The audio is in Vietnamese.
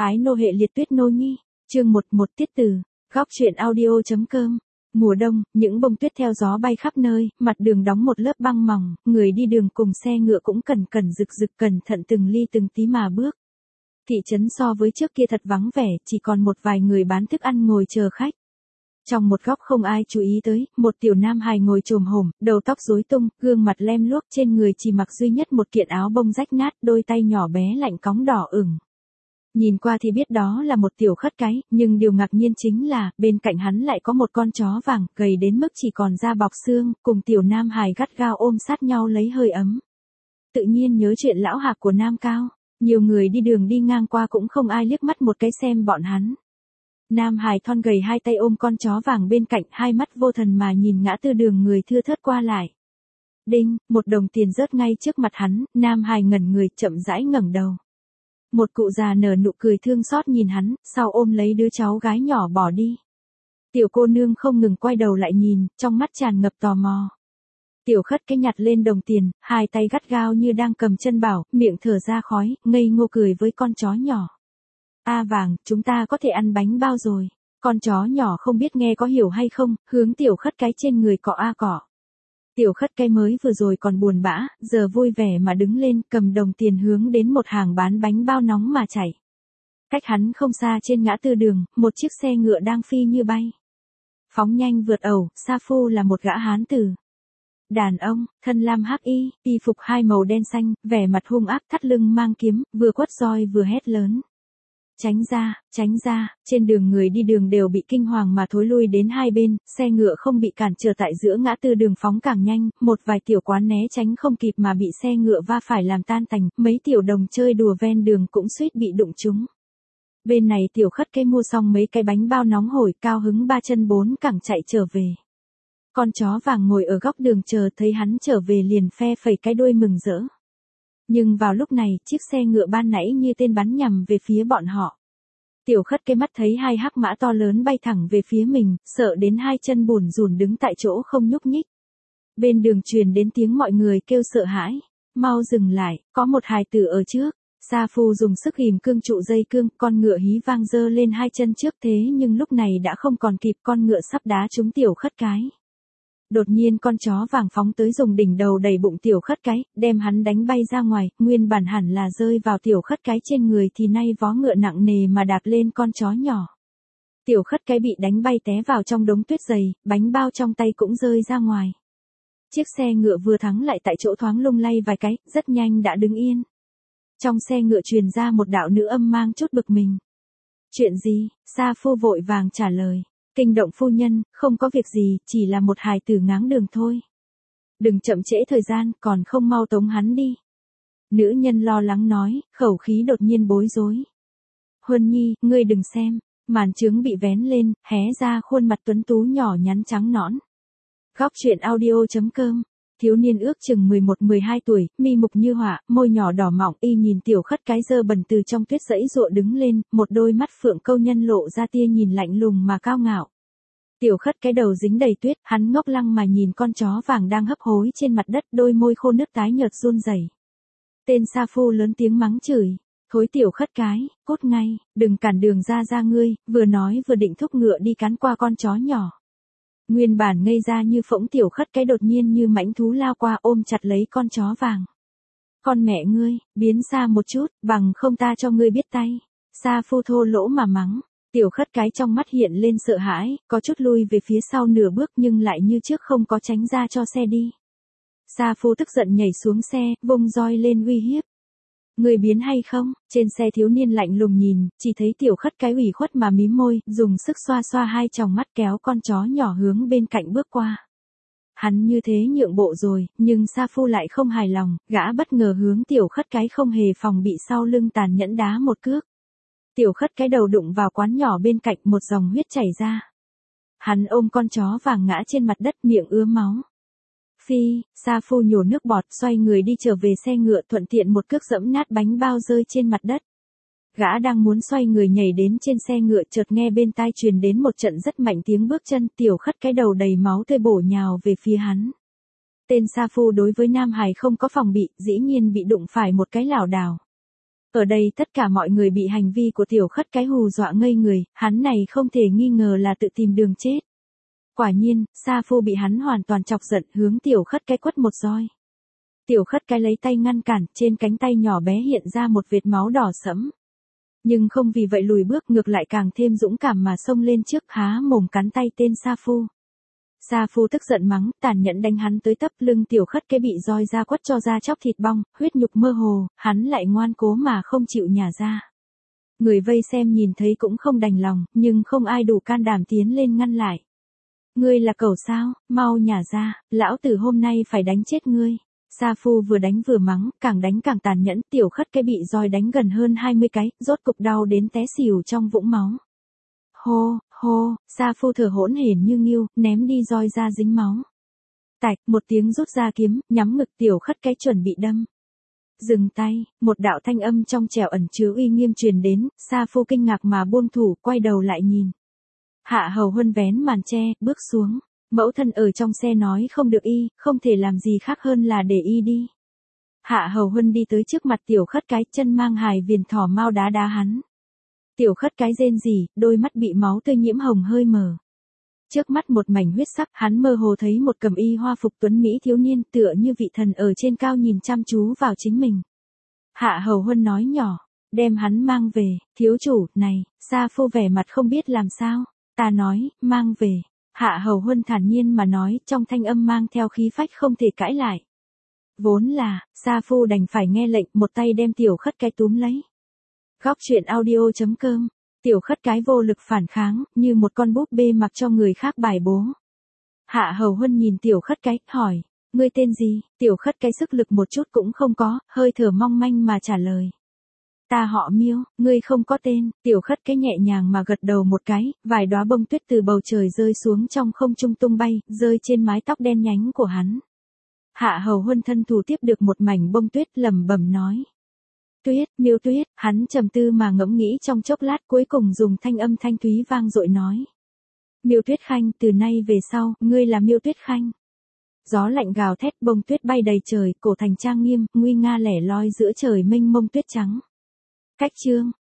Ái nô hệ liệt tuyết nô nhi, chương 11 tiết từ, góc truyện audio.com. Mùa đông, những bông tuyết theo gió bay khắp nơi, mặt đường đóng một lớp băng mỏng, người đi đường cùng xe ngựa cũng cẩn cẩn rực rực cẩn thận từng ly từng tí mà bước. Thị trấn so với trước kia thật vắng vẻ, chỉ còn một vài người bán thức ăn ngồi chờ khách. Trong một góc không ai chú ý tới, một tiểu nam hài ngồi chồm hổm, đầu tóc rối tung, gương mặt lem luốc, trên người chỉ mặc duy nhất một kiện áo bông rách nát, đôi tay nhỏ bé lạnh cóng đỏ ửng. Nhìn qua thì biết đó là một tiểu khất cái, nhưng điều ngạc nhiên chính là, bên cạnh hắn lại có một con chó vàng, gầy đến mức chỉ còn da bọc xương, cùng tiểu nam hài gắt gao ôm sát nhau lấy hơi ấm. Tự nhiên nhớ chuyện lão hạc của Nam Cao, nhiều người đi đường đi ngang qua cũng không ai liếc mắt một cái xem bọn hắn. Nam hài thon gầy hai tay ôm con chó vàng bên cạnh, hai mắt vô thần mà nhìn ngã tư đường người thưa thớt qua lại. Đinh, một đồng tiền rớt ngay trước mặt hắn, Nam hài ngẩn người, chậm rãi ngẩng đầu. Một cụ già nở nụ cười thương xót nhìn hắn, sau ôm lấy đứa cháu gái nhỏ bỏ đi. Tiểu cô nương không ngừng quay đầu lại nhìn, trong mắt tràn ngập tò mò. Tiểu khất cái nhặt lên đồng tiền, hai tay gắt gao như đang cầm chân bảo, miệng thở ra khói, ngây ngô cười với con chó nhỏ. A vàng, chúng ta có thể ăn bánh bao rồi. Con chó nhỏ không biết nghe có hiểu hay không, hướng tiểu khất cái trên người cọ a cọ. Tiểu khất cái mới vừa rồi còn buồn bã, giờ vui vẻ mà đứng lên, cầm đồng tiền hướng đến một hàng bán bánh bao nóng mà chạy. Cách hắn không xa trên ngã tư đường, một chiếc xe ngựa đang phi như bay. Phóng nhanh vượt ẩu, Sa Phu là một gã hán tử. Đàn ông, thân lam hắc y, y phục hai màu đen xanh, vẻ mặt hung ác, thắt lưng mang kiếm, vừa quất roi vừa hét lớn. Tránh ra, trên đường người đi đường đều bị kinh hoàng mà thối lui đến hai bên, xe ngựa không bị cản trở tại giữa ngã tư đường phóng càng nhanh, một vài tiểu quán né tránh không kịp mà bị xe ngựa va phải làm tan tành, mấy tiểu đồng chơi đùa ven đường cũng suýt bị đụng trúng. Bên này tiểu khất cái mua xong mấy cái bánh bao nóng hổi, cao hứng ba chân bốn cẳng chạy trở về. Con chó vàng ngồi ở góc đường chờ thấy hắn trở về liền phe phẩy cái đuôi mừng rỡ. Nhưng vào lúc này, chiếc xe ngựa ban nãy như tên bắn nhằm về phía bọn họ. Tiểu khất cái mắt thấy hai hắc mã to lớn bay thẳng về phía mình, sợ đến hai chân bủn rủn đứng tại chỗ không nhúc nhích. Bên đường truyền đến tiếng mọi người kêu sợ hãi. Mau dừng lại, có một hài tử ở trước. Sa Phu dùng sức ghìm cương trụ dây cương, con ngựa hí vang giơ lên hai chân trước thế nhưng lúc này đã không còn kịp, con ngựa sắp đá trúng tiểu khất cái. Đột nhiên con chó vàng phóng tới dùng đỉnh đầu đẩy bụng tiểu khất cái, đem hắn đánh bay ra ngoài, nguyên bản hẳn là rơi vào tiểu khất cái trên người thì nay vó ngựa nặng nề mà đạp lên con chó nhỏ. Tiểu khất cái bị đánh bay té vào trong đống tuyết dày, bánh bao trong tay cũng rơi ra ngoài. Chiếc xe ngựa vừa thắng lại tại chỗ thoáng lung lay vài cái, rất nhanh đã đứng yên. Trong xe ngựa truyền ra một đạo nữ âm mang chút bực mình. Chuyện gì? Sa Phu vội vàng trả lời. Kinh động phu nhân, không có việc gì, chỉ là một hài tử ngáng đường thôi. Đừng chậm trễ thời gian, còn không mau tống hắn đi. Nữ nhân lo lắng nói, khẩu khí đột nhiên bối rối. Huân nhi, ngươi đừng xem, màn trướng bị vén lên, hé ra khuôn mặt tuấn tú nhỏ nhắn trắng nõn. Góc truyện audio.com. Thiếu niên ước chừng 11-12 tuổi, mi mục như họa, môi nhỏ đỏ mọng, y nhìn tiểu khất cái dơ bẩn từ trong tuyết dãy rụa đứng lên, một đôi mắt phượng câu nhân lộ ra tia nhìn lạnh lùng mà cao ngạo. Tiểu khất cái đầu dính đầy tuyết, hắn ngốc lăng mà nhìn con chó vàng đang hấp hối trên mặt đất, đôi môi khô nước tái nhợt run rẩy. Tên Sa Phu lớn tiếng mắng chửi, thối tiểu khất cái, cút ngay, đừng cản đường ra ngươi, vừa nói vừa định thúc ngựa đi cắn qua con chó nhỏ. Nguyên bản ngây ra như phỗng tiểu khất cái đột nhiên như mãnh thú lao qua ôm chặt lấy con chó vàng. Con mẹ ngươi, biến xa một chút, bằng không ta cho ngươi biết tay. Sa Phu thô lỗ mà mắng, tiểu khất cái trong mắt hiện lên sợ hãi, có chút lui về phía sau nửa bước nhưng lại như trước không có tránh ra cho xe đi. Sa Phu tức giận nhảy xuống xe, vung roi lên uy hiếp. Người biến hay không? Trên xe thiếu niên lạnh lùng nhìn, chỉ thấy tiểu khất cái ủy khuất mà mím môi, dùng sức xoa xoa hai tròng mắt kéo con chó nhỏ hướng bên cạnh bước qua. Hắn như thế nhượng bộ rồi, nhưng Sa Phu lại không hài lòng, gã bất ngờ hướng tiểu khất cái không hề phòng bị sau lưng tàn nhẫn đá một cước. Tiểu khất cái đầu đụng vào quán nhỏ bên cạnh, một dòng huyết chảy ra. Hắn ôm con chó vàng ngã trên mặt đất, miệng ứa máu. Phi, Sa Phu nhổ nước bọt, xoay người đi trở về xe ngựa, thuận tiện một cước giẫm nát bánh bao rơi trên mặt đất. Gã đang muốn xoay người nhảy đến trên xe ngựa, chợt nghe bên tai truyền đến một trận rất mạnh tiếng bước chân, tiểu khất cái đầu đầy máu tươi bổ nhào về phía hắn. Tên Sa Phu đối với Nam Hải không có phòng bị, dĩ nhiên bị đụng phải một cái lảo đảo. Ở đây tất cả mọi người bị hành vi của tiểu khất cái hù dọa ngây người, hắn này không thể nghi ngờ là tự tìm đường chết. Quả nhiên, Sa Phu bị hắn hoàn toàn chọc giận hướng tiểu khất cái quất một roi. Tiểu khất cái lấy tay ngăn cản, trên cánh tay nhỏ bé hiện ra một vệt máu đỏ sẫm. Nhưng không vì vậy lùi bước, ngược lại càng thêm dũng cảm mà xông lên trước, há mồm cắn tay tên Sa Phu. Sa Phu tức giận mắng, tàn nhẫn đánh hắn tới tấp lưng, tiểu khất cái bị roi ra quất cho da chóc thịt bong, huyết nhục mơ hồ, hắn lại ngoan cố mà không chịu nhả ra. Người vây xem nhìn thấy cũng không đành lòng, nhưng không ai đủ can đảm tiến lên ngăn lại. Ngươi là cẩu sao, mau nhả ra, lão tử hôm nay phải đánh chết ngươi. Sa Phu vừa đánh vừa mắng, càng đánh càng tàn nhẫn, tiểu khất cái bị roi đánh gần hơn 20 cái, rốt cục đau đến té xỉu trong vũng máu. Hô, hô, Sa Phu thở hổn hển như nghiêu, ném đi roi ra dính máu. Tạch, một tiếng rút ra kiếm, nhắm ngực tiểu khất cái chuẩn bị đâm. Dừng tay, một đạo thanh âm trong trẻo ẩn chứa uy nghiêm truyền đến, Sa Phu kinh ngạc mà buông thủ, quay đầu lại nhìn. Hạ Hầu Huân vén màn che, bước xuống. Mẫu thân ở trong xe nói không được y, không thể làm gì khác hơn là để y đi. Hạ Hầu Huân đi tới trước mặt tiểu khất cái, chân mang hài viền thỏ mau đá đá hắn. Tiểu khất cái rên rỉ, đôi mắt bị máu tươi nhiễm hồng hơi mở. Trước mắt một mảnh huyết sắc, hắn mơ hồ thấy một cẩm y hoa phục tuấn mỹ thiếu niên, tựa như vị thần ở trên cao nhìn chăm chú vào chính mình. Hạ Hầu Huân nói nhỏ, đem hắn mang về, thiếu chủ, này. Sa Phu vẻ mặt không biết làm sao. Ta nói, mang về. Hạ Hầu Huân thản nhiên mà nói, trong thanh âm mang theo khí phách không thể cãi lại. Vốn là, Sa Phu đành phải nghe lệnh, một tay đem tiểu khất cái túm lấy. Góc truyện audio.com. Tiểu khất cái vô lực phản kháng, như một con búp bê mặc cho người khác bài bố. Hạ Hầu Huân nhìn tiểu khất cái, hỏi, ngươi tên gì? Tiểu khất cái sức lực một chút cũng không có, hơi thở mong manh mà trả lời. Ta họ Miêu, ngươi không có tên. Tiểu khất cái nhẹ nhàng mà gật đầu một cái, vài đóa bông tuyết từ bầu trời rơi xuống trong không trung tung bay, rơi trên mái tóc đen nhánh của hắn. Hạ Hầu Huân thân thủ tiếp được một mảnh bông tuyết, lẩm bẩm nói. Tuyết, Miêu Tuyết, hắn trầm tư mà ngẫm nghĩ trong chốc lát, cuối cùng dùng thanh âm thanh thúy vang dội nói. Miêu Tuyết Khanh, từ nay về sau, ngươi là Miêu Tuyết Khanh. Gió lạnh gào thét, bông tuyết bay đầy trời, cổ thành trang nghiêm, nguy nga lẻ loi giữa trời mênh mông tuyết trắng. Cách chương